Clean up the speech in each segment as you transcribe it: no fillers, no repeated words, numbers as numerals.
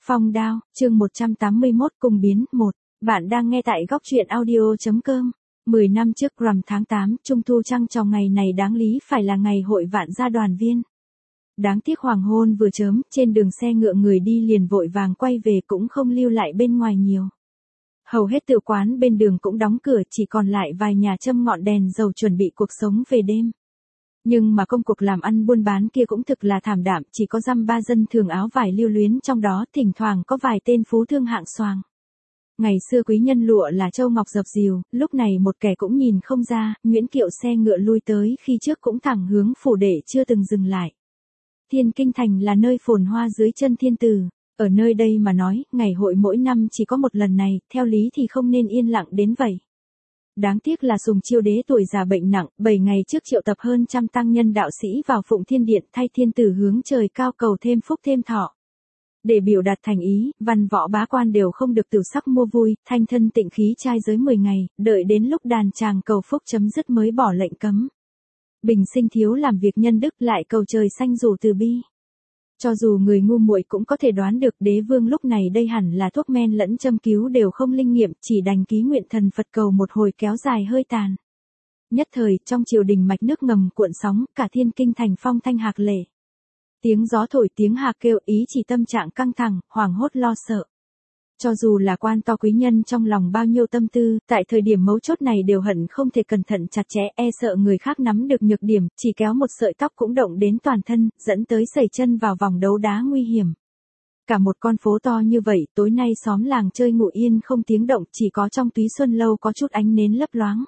Phong đao, chương 181 cùng biến 1. Bạn đang nghe tại góc truyện audio.com. 10 năm trước rằm tháng 8, Trung thu trăng tròn ngày này đáng lý phải là ngày hội vạn gia đoàn viên. Đáng tiếc hoàng hôn vừa chớm, trên đường xe ngựa người đi liền vội vàng quay về cũng không lưu lại bên ngoài nhiều. Hầu hết tiểu quán bên đường cũng đóng cửa, chỉ còn lại vài nhà châm ngọn đèn dầu chuẩn bị cuộc sống về đêm. Nhưng mà công cuộc làm ăn buôn bán kia cũng thực là thảm đạm, chỉ có dăm ba dân thường áo vải lưu luyến trong đó, thỉnh thoảng có vài tên phú thương hạng xoàng. Ngày xưa quý nhân lụa là châu ngọc dập dìu, lúc này một kẻ cũng nhìn không ra, nhuyễn kiệu xe ngựa lui tới khi trước cũng thẳng hướng phủ đệ chưa từng dừng lại. Thiên Kinh Thành là nơi phồn hoa dưới chân thiên tử, ở nơi đây mà nói, ngày hội mỗi năm chỉ có một lần này, theo lý thì không nên yên lặng đến vậy. Đáng tiếc là Sùng Chiêu Đế tuổi già bệnh nặng, 7 ngày trước triệu tập hơn trăm tăng nhân đạo sĩ vào Phụng Thiên Điện thay thiên tử hướng trời cao cầu thêm phúc thêm thọ. Để biểu đạt thành ý, văn võ bá quan đều không được tiểu sắc mua vui, thanh thân tịnh khí trai giới 10 ngày, đợi đến lúc đàn tràng cầu phúc chấm dứt mới bỏ lệnh cấm. Bình sinh thiếu làm việc nhân đức, lại cầu trời xanh dù từ bi. Cho dù người ngu muội cũng có thể đoán được đế vương lúc này đây hẳn là thuốc men lẫn châm cứu đều không linh nghiệm, chỉ đành ký nguyện thần Phật cầu một hồi kéo dài hơi tàn. Nhất thời, trong triều đình mạch nước ngầm cuộn sóng, cả Thiên Kinh Thành phong thanh hạc lệ. Tiếng gió thổi tiếng hạc kêu, ý chỉ tâm trạng căng thẳng, hoảng hốt lo sợ. Cho dù là quan to quý nhân trong lòng bao nhiêu tâm tư, tại thời điểm mấu chốt này đều hận không thể cẩn thận chặt chẽ, e sợ người khác nắm được nhược điểm, chỉ kéo một sợi tóc cũng động đến toàn thân, dẫn tới sẩy chân vào vòng đấu đá nguy hiểm. Cả một con phố to như vậy, tối nay xóm làng chơi ngủ yên không tiếng động, chỉ có trong Túy Xuân Lâu có chút ánh nến lấp loáng.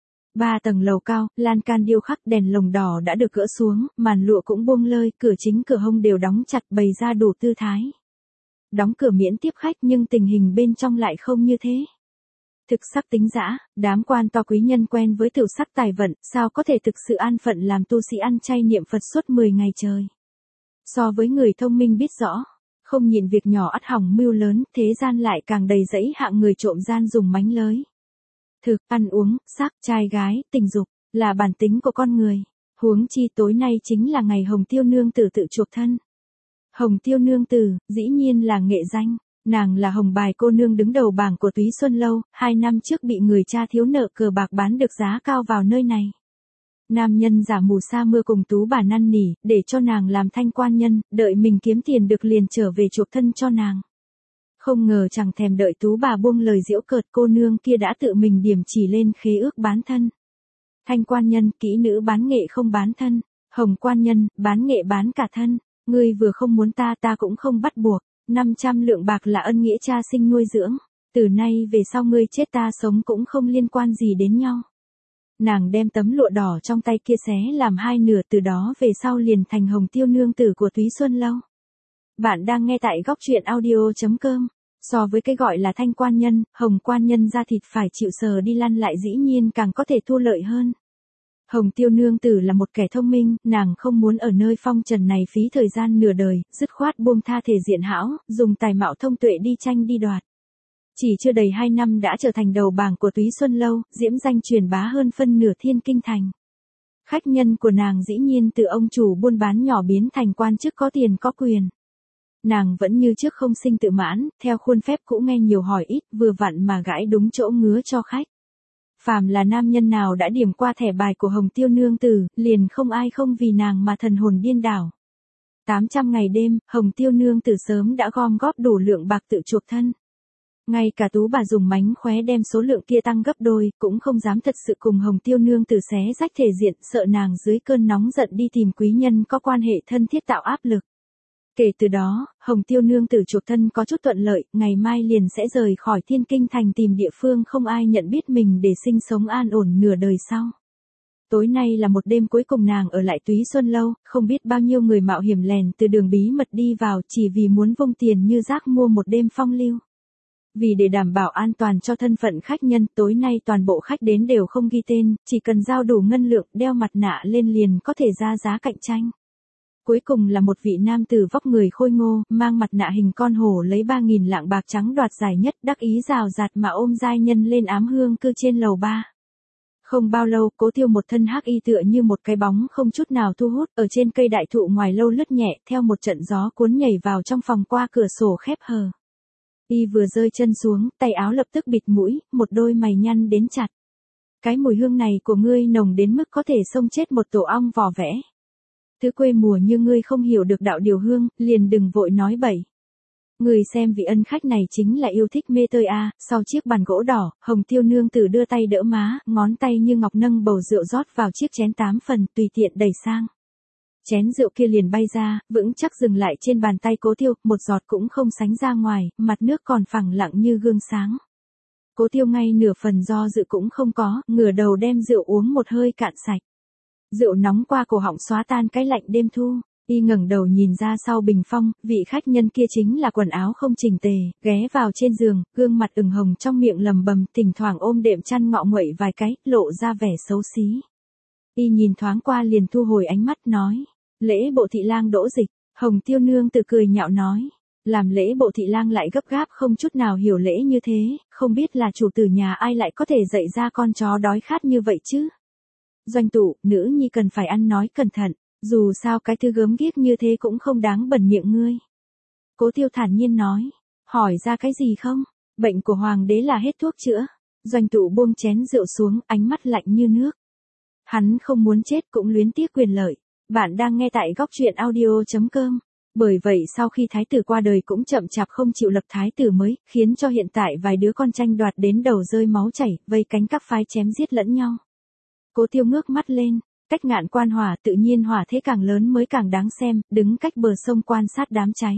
3 tầng lầu cao, lan can điêu khắc đèn lồng đỏ đã được gỡ xuống, màn lụa cũng buông lơi, cửa chính cửa hông đều đóng chặt bày ra đủ tư thái. Đóng cửa miễn tiếp khách nhưng tình hình bên trong lại không như thế. Thực sắc tính dã, đám quan to quý nhân quen với tiểu sắc tài vận, sao có thể thực sự an phận làm tu sĩ ăn chay niệm Phật suốt 10 ngày trời. So với người thông minh biết rõ, không nhìn việc nhỏ ắt hỏng mưu lớn, thế gian lại càng đầy rẫy hạng người trộm gian dùng mánh lới. Thực, ăn uống, sắc, trai gái, tình dục, là bản tính của con người. Huống chi tối nay chính là ngày Hồng Tiêu Nương Tử tự chuộc thân. Hồng Tiêu Nương Tử, dĩ nhiên là nghệ danh, nàng là hồng bài cô nương đứng đầu bảng của Túy Xuân Lâu, 2 năm trước bị người cha thiếu nợ cờ bạc bán được giá cao vào nơi này. Nam nhân giả mù sa mưa cùng tú bà năn nỉ, để cho nàng làm thanh quan nhân, đợi mình kiếm tiền được liền trở về chuộc thân cho nàng. Không ngờ chẳng thèm đợi tú bà buông lời giễu cợt, cô nương kia đã tự mình điểm chỉ lên khế ước bán thân. Thanh quan nhân, kỹ nữ bán nghệ không bán thân, hồng quan nhân, bán nghệ bán cả thân. Ngươi vừa không muốn ta cũng không bắt buộc, 500 lượng bạc là ân nghĩa cha sinh nuôi dưỡng, từ nay về sau ngươi chết ta sống cũng không liên quan gì đến nhau. Nàng đem tấm lụa đỏ trong tay kia xé làm 2 nửa, từ đó về sau liền thành Hồng Tiêu Nương Tử của Túy Xuân Lâu. Bạn đang nghe tại góc truyện audio.com. So với cái gọi là thanh quan nhân, hồng quan nhân da thịt phải chịu sờ đi lăn lại dĩ nhiên càng có thể thu lợi hơn. Hồng Tiêu Nương Tử là một kẻ thông minh, nàng không muốn ở nơi phong trần này phí thời gian nửa đời, dứt khoát buông tha thể diện hão, dùng tài mạo thông tuệ đi tranh đi đoạt. Chỉ chưa đầy 2 năm đã trở thành đầu bảng của Túy Xuân Lâu, diễm danh truyền bá hơn phân nửa Thiên Kinh Thành. Khách nhân của nàng dĩ nhiên từ ông chủ buôn bán nhỏ biến thành quan chức có tiền có quyền. Nàng vẫn như trước không sinh tự mãn, theo khuôn phép cũ nghe nhiều hỏi ít, vừa vặn mà gãi đúng chỗ ngứa cho khách. Phàm là nam nhân nào đã điểm qua thẻ bài của Hồng Tiêu Nương Tử, liền không ai không vì nàng mà thần hồn điên đảo. 800 ngày đêm, Hồng Tiêu Nương Tử sớm đã gom góp đủ lượng bạc tự chuộc thân. Ngay cả tú bà dùng mánh khóe đem số lượng kia tăng gấp đôi, cũng không dám thật sự cùng Hồng Tiêu Nương Tử xé rách thể diện, sợ nàng dưới cơn nóng giận đi tìm quý nhân có quan hệ thân thiết tạo áp lực. Kể từ đó, Hồng Tiêu Nương Tử chuộc thân có chút thuận lợi, ngày mai liền sẽ rời khỏi Thiên Kinh Thành tìm địa phương không ai nhận biết mình để sinh sống an ổn nửa đời sau. Tối nay là một đêm cuối cùng nàng ở lại Túy Xuân Lâu, không biết bao nhiêu người mạo hiểm lèn từ đường bí mật đi vào chỉ vì muốn vung tiền như rác mua một đêm phong lưu. Vì để đảm bảo an toàn cho thân phận khách nhân, tối nay toàn bộ khách đến đều không ghi tên, chỉ cần giao đủ ngân lượng, đeo mặt nạ lên liền có thể ra giá cạnh tranh. Cuối cùng là một vị nam tử vóc người khôi ngô, mang mặt nạ hình con hổ lấy 3.000 lạng bạc trắng đoạt giải nhất, đắc ý rào rạt mà ôm giai nhân lên ám hương cư trên lầu 3. Không bao lâu, Cố Tiêu một thân hắc y tựa như một cái bóng không chút nào thu hút, ở trên cây đại thụ ngoài lâu lướt nhẹ, theo một trận gió cuốn nhảy vào trong phòng qua cửa sổ khép hờ. Y vừa rơi chân xuống, tay áo lập tức bịt mũi, một đôi mày nhăn đến chặt. Cái mùi hương này của ngươi nồng đến mức có thể xông chết một tổ ong vò vẽ. Thứ quê mùa như ngươi không hiểu được đạo điều hương, liền đừng vội nói bậy. Người xem vị ân khách này chính là yêu thích mê tơi a. Sau chiếc bàn gỗ đỏ, Hồng Tiêu nương tử đưa tay đỡ má, ngón tay như ngọc nâng bầu rượu rót vào chiếc chén 8 phần, tùy tiện đẩy sang. Chén rượu kia liền bay ra, vững chắc dừng lại trên bàn tay Cố Tiêu, một giọt cũng không sánh ra ngoài, mặt nước còn phẳng lặng như gương sáng. Cố Tiêu ngay nửa phần do dự cũng không có, ngửa đầu đem rượu uống một hơi cạn sạch. Rượu nóng qua cổ họng xóa tan cái lạnh đêm thu. Y ngẩng đầu nhìn ra sau bình phong, vị khách nhân kia chính là quần áo không chỉnh tề, ghé vào trên giường, gương mặt ửng hồng trong miệng lầm bầm, thỉnh thoảng ôm đệm chăn ngọ nguậy vài cái, lộ ra vẻ xấu xí. Y nhìn thoáng qua liền thu hồi ánh mắt nói, lễ bộ thị lang Đỗ Dịch. Hồng Tiêu nương tự cười nhạo nói, làm lễ bộ thị lang lại gấp gáp không chút nào hiểu lễ như thế, không biết là chủ tử nhà ai lại có thể dạy ra con chó đói khát như vậy chứ. Doanh tụ, nữ nhi cần phải ăn nói cẩn thận. Dù sao cái thứ gớm ghiếc như thế cũng không đáng bẩn miệng ngươi. Cố Tiêu thản nhiên nói. Hỏi ra cái gì không? Bệnh của hoàng đế là hết thuốc chữa. Doanh tụ buông chén rượu xuống, ánh mắt lạnh như nước. Hắn không muốn chết cũng luyến tiếc quyền lợi. Bạn đang nghe tại góc truyện audio.com. Bởi vậy sau khi thái tử qua đời cũng chậm chạp không chịu lập thái tử mới, khiến cho hiện tại vài đứa con tranh đoạt đến đầu rơi máu chảy, vây cánh các phái chém giết lẫn nhau. Cố Tiêu ngước mắt lên. Cách Ngạn Quan hỏa tự nhiên hỏa thế càng lớn mới càng đáng xem, đứng cách bờ sông quan sát đám cháy.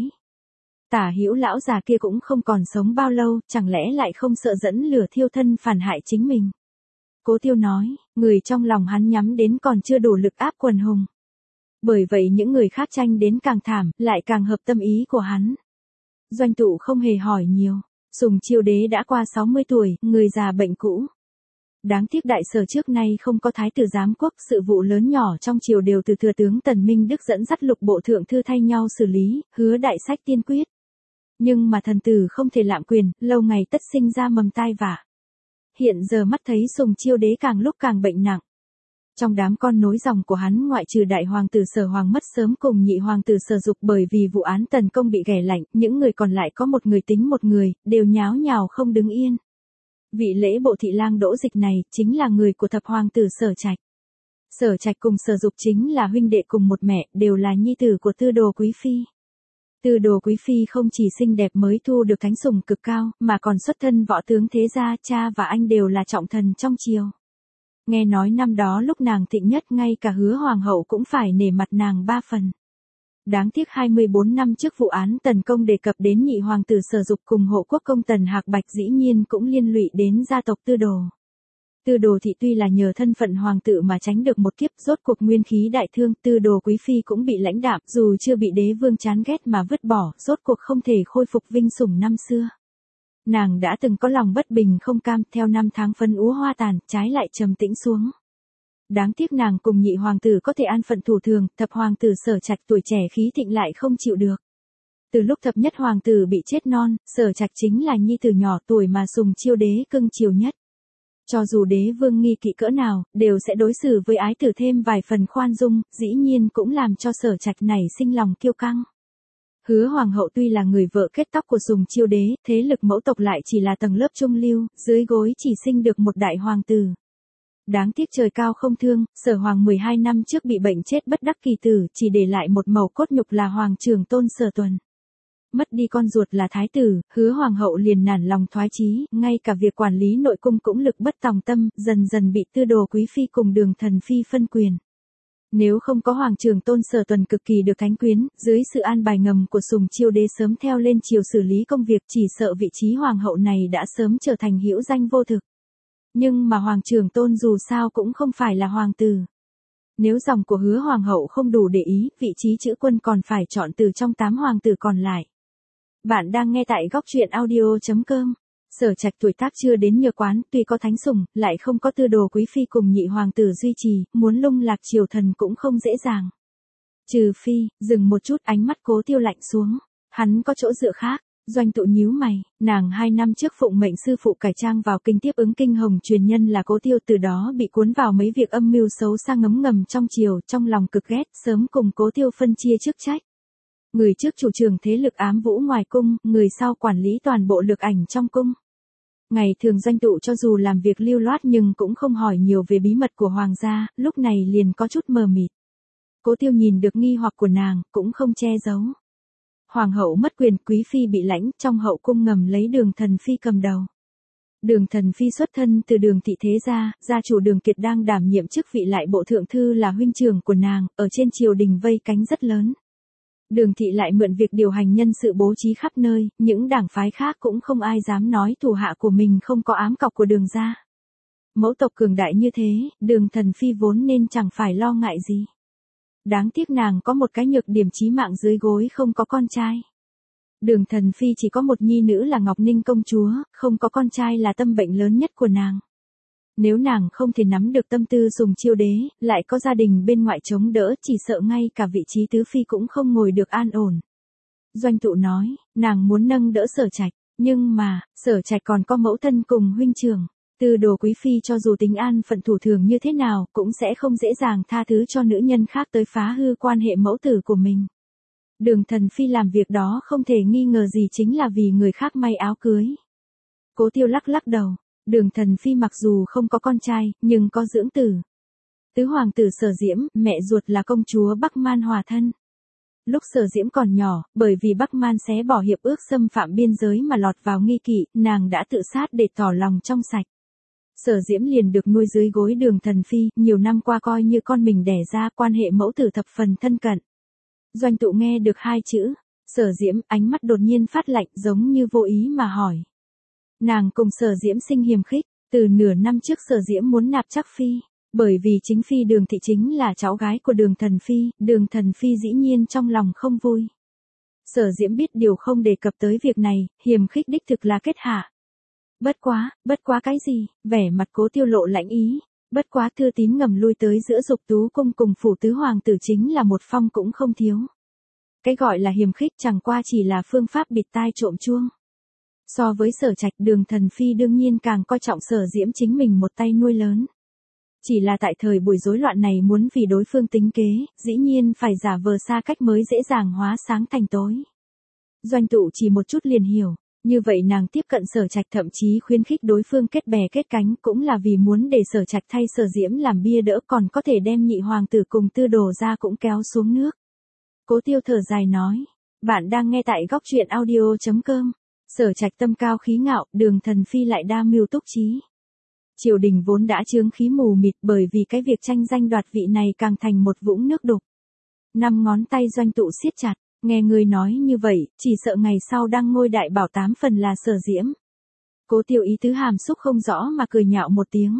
Tả Hữu lão già kia cũng không còn sống bao lâu, chẳng lẽ lại không sợ dẫn lửa thiêu thân phản hại chính mình. Cố Tiêu nói, người trong lòng hắn nhắm đến còn chưa đủ lực áp quần hùng. Bởi vậy những người khác tranh đến càng thảm, lại càng hợp tâm ý của hắn. Doanh tụ không hề hỏi nhiều, Sùng Chiêu Đế đã qua 60 tuổi, người già bệnh cũ. Đáng tiếc đại sở trước nay không có thái tử giám quốc, sự vụ lớn nhỏ trong triều đều từ thừa tướng Tần Minh Đức dẫn dắt lục bộ thượng thư thay nhau xử lý, hứa đại sách tiên quyết. Nhưng mà thần tử không thể lạm quyền, lâu ngày tất sinh ra mầm tai vạ. Hiện giờ mắt thấy Sùng Chiêu Đế càng lúc càng bệnh nặng. Trong đám con nối dòng của hắn ngoại trừ đại hoàng tử Sở Hoàng mất sớm cùng nhị hoàng tử Sở Dục bởi vì vụ án tần công bị ghẻ lạnh, những người còn lại có một người tính một người, đều nháo nhào không đứng yên. Vị lễ bộ thị lang Đỗ Dịch này, chính là người của thập hoàng tử Sở Trạch. Sở Trạch cùng Sở Dục chính là huynh đệ cùng một mẹ, đều là nhi tử của Tư Đồ Quý Phi. Tư Đồ Quý Phi không chỉ xinh đẹp mới thu được thánh sủng cực cao, mà còn xuất thân võ tướng thế gia, cha và anh đều là trọng thần trong triều. Nghe nói năm đó lúc nàng thịnh nhất ngay cả Hứa hoàng hậu cũng phải nể mặt nàng 3 phần. Đáng tiếc 24 năm trước vụ án tần công đề cập đến nhị hoàng tử Sở Dục cùng hộ quốc công Tần Hạc Bạch dĩ nhiên cũng liên lụy đến gia tộc Tư Đồ. Tư Đồ thị tuy là nhờ thân phận hoàng tử mà tránh được một kiếp, rốt cuộc nguyên khí đại thương, Tư Đồ Quý Phi cũng bị lãnh đạm, dù chưa bị đế vương chán ghét mà vứt bỏ, rốt cuộc không thể khôi phục vinh sủng năm xưa. Nàng đã từng có lòng bất bình không cam, theo năm tháng phân úa hoa tàn, trái lại trầm tĩnh xuống. Đáng tiếc nàng cùng nhị hoàng tử có thể an phận thủ thường, thập hoàng tử Sở Trạch tuổi trẻ khí thịnh lại không chịu được. Từ lúc thập nhất hoàng tử bị chết non, Sở Trạch chính là nhi tử nhỏ tuổi mà Sùng Chiêu Đế cưng chiều nhất. Cho dù đế vương nghi kỵ cỡ nào, đều sẽ đối xử với ái tử thêm vài phần khoan dung, dĩ nhiên cũng làm cho Sở Trạch này sinh lòng kiêu căng. Hứa hoàng hậu tuy là người vợ kết tóc của Sùng Chiêu Đế, thế lực mẫu tộc lại chỉ là tầng lớp trung lưu, dưới gối chỉ sinh được một đại hoàng tử. Đáng tiếc trời cao không thương, Sở Hoàng 12 năm trước bị bệnh chết bất đắc kỳ tử, chỉ để lại một mẩu cốt nhục là Hoàng trưởng tôn Sở Tuần. Mất đi con ruột là thái tử, Hứa hoàng hậu liền nản lòng thoái chí, ngay cả việc quản lý nội cung cũng lực bất tòng tâm, dần dần bị Tư Đồ Quý Phi cùng Đường Thần Phi phân quyền. Nếu không có Hoàng trưởng tôn Sở Tuần cực kỳ được thánh quyến, dưới sự an bài ngầm của Sùng Chiêu Đế sớm theo lên triều xử lý công việc, chỉ sợ vị trí hoàng hậu này đã sớm trở thành hữu danh vô thực. Nhưng mà Hoàng trưởng tôn dù sao cũng không phải là hoàng tử. Nếu dòng của Hứa hoàng hậu không đủ để ý, vị trí chữ quân còn phải chọn từ trong 8 hoàng tử còn lại. Bạn đang nghe tại góc truyện audio.com. Sở Trạch tuổi tác chưa đến nhờ quán, tuy có thánh sủng, lại không có Tư Đồ Quý Phi cùng nhị hoàng tử duy trì, muốn lung lạc triều thần cũng không dễ dàng. Trừ phi, dừng một chút, ánh mắt Cố Tiêu lạnh xuống. Hắn có chỗ dựa khác. Doanh Tụ nhíu mày, nàng 2 năm trước phụng mệnh sư phụ cải trang vào kinh tiếp ứng kinh hồng truyền nhân là Cố Tiêu, từ đó bị cuốn vào mấy việc âm mưu xấu xa ngấm ngầm trong triều, trong lòng cực ghét, sớm cùng Cố Tiêu phân chia chức trách. Người trước chủ trường thế lực ám vũ ngoài cung, người sau quản lý toàn bộ lực ảnh trong cung. Ngày thường Doanh Tụ cho dù làm việc lưu loát nhưng cũng không hỏi nhiều về bí mật của hoàng gia, lúc này liền có chút mờ mịt. Cố Tiêu nhìn được nghi hoặc của nàng, cũng không che giấu. Hoàng hậu mất quyền, quý phi bị lãnh, trong hậu cung ngầm lấy Đường Thần Phi cầm đầu. Đường Thần Phi xuất thân từ Đường thị thế gia, gia chủ Đường Kiệt đang đảm nhiệm chức vị lại bộ thượng thư là huynh trưởng của nàng, ở trên triều đình vây cánh rất lớn. Đường thị lại mượn việc điều hành nhân sự bố trí khắp nơi, những đảng phái khác cũng không ai dám nói thủ hạ của mình không có ám cọc của Đường gia. Mẫu tộc cường đại như thế, Đường Thần Phi vốn nên chẳng phải lo ngại gì. Đáng tiếc nàng có một cái nhược điểm chí mạng dưới gối, không có con trai. Đường Thần Phi chỉ có một nhi nữ là Ngọc Ninh công chúa, không có con trai là tâm bệnh lớn nhất của nàng. Nếu nàng không thể nắm được tâm tư Sùng Chiêu Đế, lại có gia đình bên ngoại chống đỡ, chỉ sợ ngay cả vị trí tứ phi cũng không ngồi được an ổn. Doanh Tụ nói, nàng muốn nâng đỡ Sở Trạch, nhưng mà, Sở Trạch còn có mẫu thân cùng huynh trưởng. Tư Đồ quý phi cho dù tính an phận thủ thường như thế nào, cũng sẽ không dễ dàng tha thứ cho nữ nhân khác tới phá hư quan hệ mẫu tử của mình. Đường Thần Phi làm việc đó không thể nghi ngờ gì chính là vì người khác may áo cưới. Cố Tiêu lắc lắc đầu, Đường Thần Phi mặc dù không có con trai, nhưng có dưỡng tử. Tứ hoàng tử Sở Diễm, mẹ ruột là công chúa Bắc Man hòa thân. Lúc Sở Diễm còn nhỏ, bởi vì Bắc Man xé bỏ hiệp ước xâm phạm biên giới mà lọt vào nghi kỵ, nàng đã tự sát để tỏ lòng trong sạch. Sở Diễm liền được nuôi dưới gối Đường Thần Phi, nhiều năm qua coi như con mình đẻ ra, quan hệ mẫu tử thập phần thân cận. Doanh Tụ nghe được 2 chữ, Sở Diễm, ánh mắt đột nhiên phát lạnh, giống như vô ý mà hỏi. Nàng cùng Sở Diễm sinh hiềm khích, từ nửa năm trước Sở Diễm muốn nạp chắc phi, bởi vì chính phi Đường thị chính là cháu gái của Đường Thần Phi, Đường Thần Phi dĩ nhiên trong lòng không vui. Sở Diễm biết điều không đề cập tới việc này, hiềm khích đích thực là kết hạ. Bất quá cái gì, vẻ mặt Cố Tiêu lộ lãnh ý, bất quá thư tín ngầm lui tới giữa Dục Tú cung cùng phủ tứ hoàng tử chính là một phong cũng không thiếu. Cái gọi là hiềm khích chẳng qua chỉ là phương pháp bịt tai trộm chuông. So với Sở Trạch, Đường Thần Phi đương nhiên càng coi trọng Sở Diễm chính mình một tay nuôi lớn. Chỉ là tại thời buổi rối loạn này muốn vì đối phương tính kế, dĩ nhiên phải giả vờ xa cách mới dễ dàng hóa sáng thành tối. Doanh Tụ chỉ một chút liền hiểu. Như vậy nàng tiếp cận Sở Trạch, thậm chí khuyến khích đối phương kết bè kết cánh, cũng là vì muốn để Sở Trạch thay Sở Diễm làm bia đỡ, còn có thể đem nhị hoàng tử cùng Tư Đồ ra cũng kéo xuống nước. Cố Tiêu thở dài nói, bạn đang nghe tại góc truyện audio.com. Sở Trạch tâm cao khí ngạo, Đường Thần Phi lại đa mưu túc trí. Triều đình vốn đã chướng khí mù mịt, bởi vì cái việc tranh danh đoạt vị này càng thành một vũng nước đục. 5 ngón tay Doanh Tụ siết chặt. Nghe người nói như vậy, chỉ sợ ngày sau đang ngôi đại bảo 8 phần là Sở Diễm. Cố Tiêu ý tứ hàm xúc không rõ mà cười nhạo một tiếng.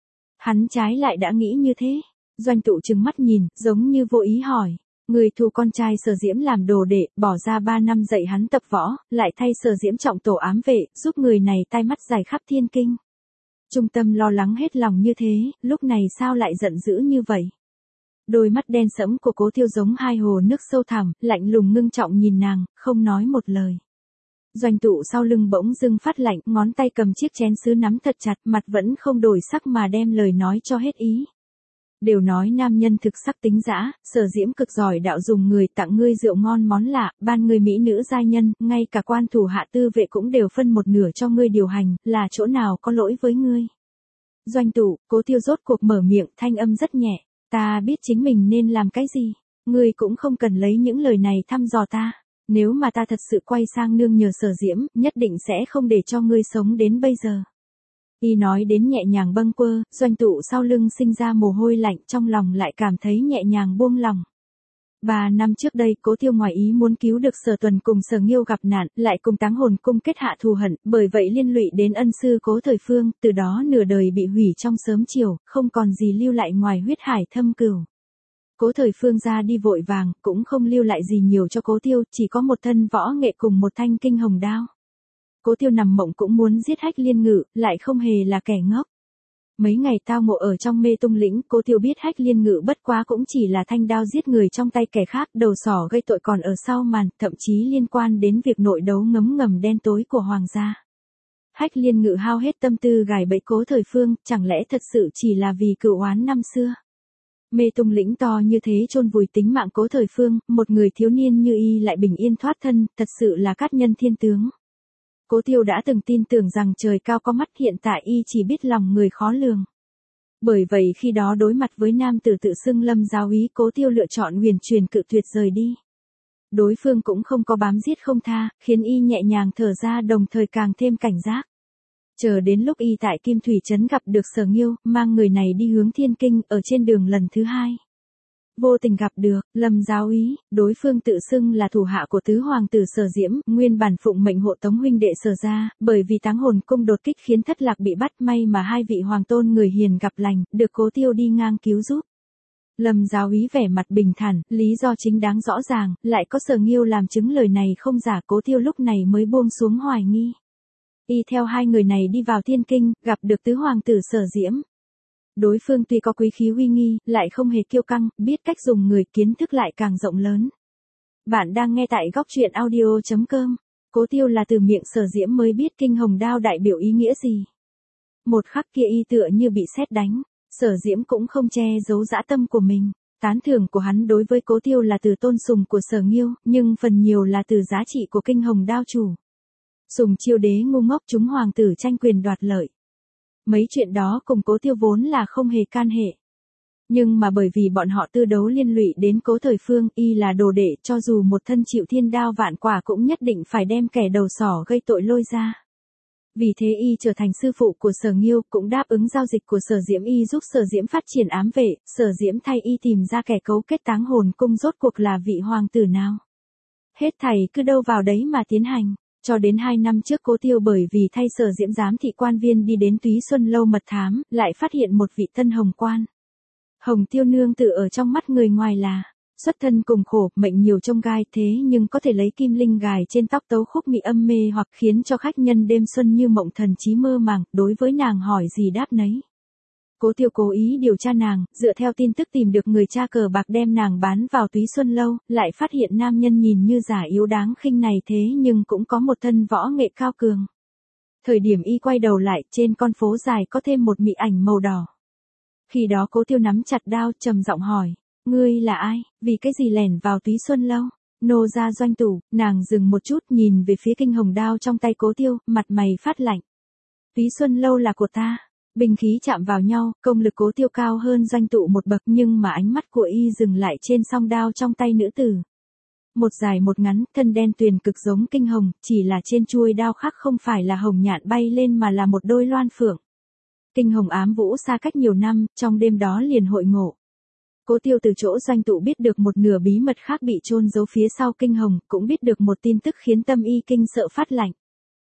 Hắn trái lại đã nghĩ như thế. Doanh Tụ trừng mắt nhìn, giống như vô ý hỏi. Người thu con trai Sở Diễm làm đồ đệ, bỏ ra 3 năm dạy hắn tập võ, lại thay Sở Diễm trọng tổ ám vệ, giúp người này tai mắt dài khắp thiên kinh. Trung tâm lo lắng hết lòng như thế, lúc này sao lại giận dữ như vậy? Đôi mắt đen sẫm của Cố Tiêu giống 2 hồ nước sâu thẳm, lạnh lùng ngưng trọng nhìn nàng, không nói một lời. Doanh Tụ sau lưng bỗng dưng phát lạnh, ngón tay cầm chiếc chén sứ nắm thật chặt, mặt vẫn không đổi sắc mà đem lời nói cho hết ý. Đều nói nam nhân thực sắc tính dã, Sở Diễm cực giỏi đạo dùng người, tặng ngươi rượu ngon món lạ, ban ngươi mỹ nữ giai nhân, ngay cả quan thủ hạ tư vệ cũng đều phân một nửa cho ngươi điều hành, là chỗ nào có lỗi với ngươi. Doanh Tụ, Cố Tiêu rốt cuộc mở miệng, thanh âm rất nhẹ. Ta biết chính mình nên làm cái gì, ngươi cũng không cần lấy những lời này thăm dò ta. Nếu mà ta thật sự quay sang nương nhờ Sở Diễm, nhất định sẽ không để cho ngươi sống đến bây giờ. Y nói đến nhẹ nhàng bâng quơ, Doanh Tụ sau lưng sinh ra mồ hôi lạnh, trong lòng lại cảm thấy nhẹ nhàng buông lòng. 3 năm trước đây, Cố Tiêu ngoài ý muốn cứu được Sở Tuần cùng Sở Nghiêu gặp nạn, lại cùng Táng Hồn cung kết hạ thù hận, bởi vậy liên lụy đến ân sư Cố Thời Phương, từ đó nửa đời bị hủy trong sớm chiều, không còn gì lưu lại ngoài huyết hải thâm cửu. Cố Thời Phương ra đi vội vàng, cũng không lưu lại gì nhiều cho Cố Tiêu, chỉ có một thân võ nghệ cùng một thanh kinh hồng đao. Cố Tiêu nằm mộng cũng muốn giết Hách Liên Ngự, lại không hề là kẻ ngốc. Mấy ngày tao ngộ ở trong mê tung lĩnh, Cố Tiêu biết Hách Liên Ngự bất quá cũng chỉ là thanh đao giết người trong tay kẻ khác, đầu sỏ gây tội còn ở sau màn, thậm chí liên quan đến việc nội đấu ngấm ngầm đen tối của hoàng gia. Hách Liên Ngự hao hết tâm tư gài bẫy Cố Thời Phương, chẳng lẽ thật sự chỉ là vì cựu oán năm xưa? Mê tung lĩnh to như thế chôn vùi tính mạng Cố Thời Phương, một người thiếu niên như y lại bình yên thoát thân, thật sự là cát nhân thiên tướng. Cố Tiêu đã từng tin tưởng rằng trời cao có mắt, hiện tại y chỉ biết lòng người khó lường. Bởi vậy khi đó đối mặt với nam tử tự xưng Lâm giáo úy, Cố Tiêu lựa chọn huyền truyền cự tuyệt rời đi. Đối phương cũng không có bám giết không tha, khiến y nhẹ nhàng thở ra, đồng thời càng thêm cảnh giác. Chờ đến lúc y tại Kim Thủy Trấn gặp được Sở Nghiêu, mang người này đi hướng Thiên Kinh, ở trên đường lần thứ hai. Vô tình gặp được Lâm giáo úy, đối phương tự xưng là thủ hạ của tứ hoàng tử Sở Diễm, nguyên bản phụng mệnh hộ tống huynh đệ Sở gia, bởi vì Táng Hồn cung đột kích khiến Thất Lạc bị bắt, may mà hai vị hoàng tôn người hiền gặp lành, được Cố Tiêu đi ngang cứu giúp. Lâm giáo úy vẻ mặt bình thản, lý do chính đáng rõ ràng, lại có Sở Nghiêu làm chứng lời này không giả, Cố Tiêu lúc này mới buông xuống hoài nghi. Y theo hai người này đi vào Thiên Kinh, gặp được tứ hoàng tử Sở Diễm. Đối phương tuy có quý khí uy nghi, lại không hề kiêu căng, biết cách dùng người, kiến thức lại càng rộng lớn. Bạn đang nghe tại góc truyện audio.com. Cố Tiêu là từ miệng Sở Diễm mới biết kinh hồng đao đại biểu ý nghĩa gì. Một khắc kia y tựa như bị sét đánh, Sở Diễm cũng không che giấu dã tâm của mình. Tán thưởng của hắn đối với Cố Tiêu là từ tôn sùng của Sở Nghiêu, nhưng phần nhiều là từ giá trị của kinh hồng đao chủ. Sùng chiêu đế ngu ngốc, chúng hoàng tử tranh quyền đoạt lợi. Mấy chuyện đó cùng Cố Tiêu vốn là không hề can hệ. Nhưng mà bởi vì bọn họ tư đấu liên lụy đến Cố Thời Phương, y là đồ đệ, cho dù một thân chịu thiên đao vạn quả cũng nhất định phải đem kẻ đầu sỏ gây tội lôi ra. Vì thế y trở thành sư phụ của Sở Nghiêu, cũng đáp ứng giao dịch của Sở Diễm, y giúp Sở Diễm phát triển ám vệ, Sở Diễm thay y tìm ra kẻ cấu kết Táng Hồn cung rốt cuộc là vị hoàng tử nào. Hết thảy cứ đâu vào đấy mà tiến hành. Cho đến 2 năm trước Cố Tiêu bởi vì thay Sở Diễm giám thị quan viên đi đến Túy Xuân Lâu mật thám, lại phát hiện một vị tân hồng quan. Hồng Tiêu nương tử ở trong mắt người ngoài là xuất thân cùng khổ, mệnh nhiều chông gai, thế nhưng có thể lấy kim linh gài trên tóc tấu khúc mị âm mê hoặc khiến cho khách nhân đêm xuân như mộng thần trí mơ màng, đối với nàng hỏi gì đáp nấy. Cố Tiêu cố ý điều tra nàng, dựa theo tin tức tìm được người cha cờ bạc đem nàng bán vào Túy Xuân Lâu, lại phát hiện nam nhân nhìn như giả yếu đáng khinh này thế nhưng cũng có một thân võ nghệ cao cường. Thời điểm y quay đầu lại, trên con phố dài có thêm một mị ảnh màu đỏ. Khi đó Cố Tiêu nắm chặt đao, trầm giọng hỏi, ngươi là ai, vì cái gì lẻn vào Túy Xuân Lâu? Nô gia doanh tủ. Nàng dừng một chút, nhìn về phía kinh hồng đao trong tay Cố Tiêu, mặt mày phát lạnh. Túy Xuân Lâu là của ta. Binh khí chạm vào nhau, công lực Cố Tiêu cao hơn doanh tụ một bậc, nhưng mà ánh mắt của y dừng lại trên song đao trong tay nữ tử. Một dài một ngắn, thân đen tuyền cực giống kinh hồng, chỉ là trên chuôi đao khác không phải là hồng nhạn bay lên mà là một đôi loan phượng. Kinh hồng ám vũ xa cách nhiều năm, trong đêm đó liền hội ngộ. Cố Tiêu từ chỗ doanh tụ biết được một nửa bí mật khác bị chôn giấu phía sau kinh hồng, cũng biết được một tin tức khiến tâm y kinh sợ phát lạnh.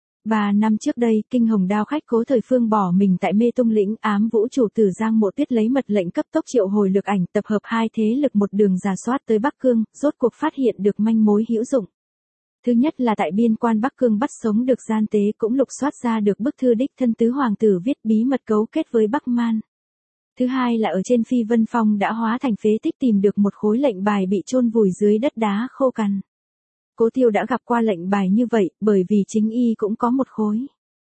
3 năm trước đây, kinh hồng đao khách Cố Thời Phương bỏ mình tại mê tung lĩnh, ám vũ chủ tử Giang Mộ Tuyết lấy mật lệnh cấp tốc triệu hồi lực ảnh, tập hợp hai thế lực một đường rà soát tới Bắc Cương, rốt cuộc phát hiện được manh mối hữu dụng. Thứ nhất là tại biên quan Bắc Cương bắt sống được gian tế, cũng lục soát ra được bức thư đích thân tứ hoàng tử viết bí mật cấu kết với Bắc Man. Thứ hai là ở trên Phi Vân Phong đã hóa thành phế tích tìm được một khối lệnh bài bị chôn vùi dưới đất đá khô cằn. Cố Tiêu đã gặp qua lệnh bài như vậy, bởi vì chính y cũng có một khối.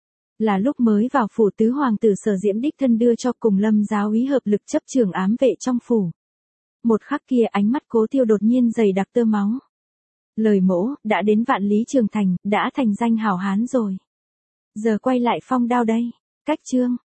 Là lúc mới vào phủ tứ hoàng tử Sở Diễm đích thân đưa cho, cùng Lâm giáo úy hợp lực chấp trưởng ám vệ trong phủ. Một khắc kia ánh mắt Cố Tiêu đột nhiên dày đặc tơ máu. Lời mỗ, đã đến vạn lý trường thành, đã thành danh hảo hán rồi. Giờ quay lại phong đao đây. Cách chương.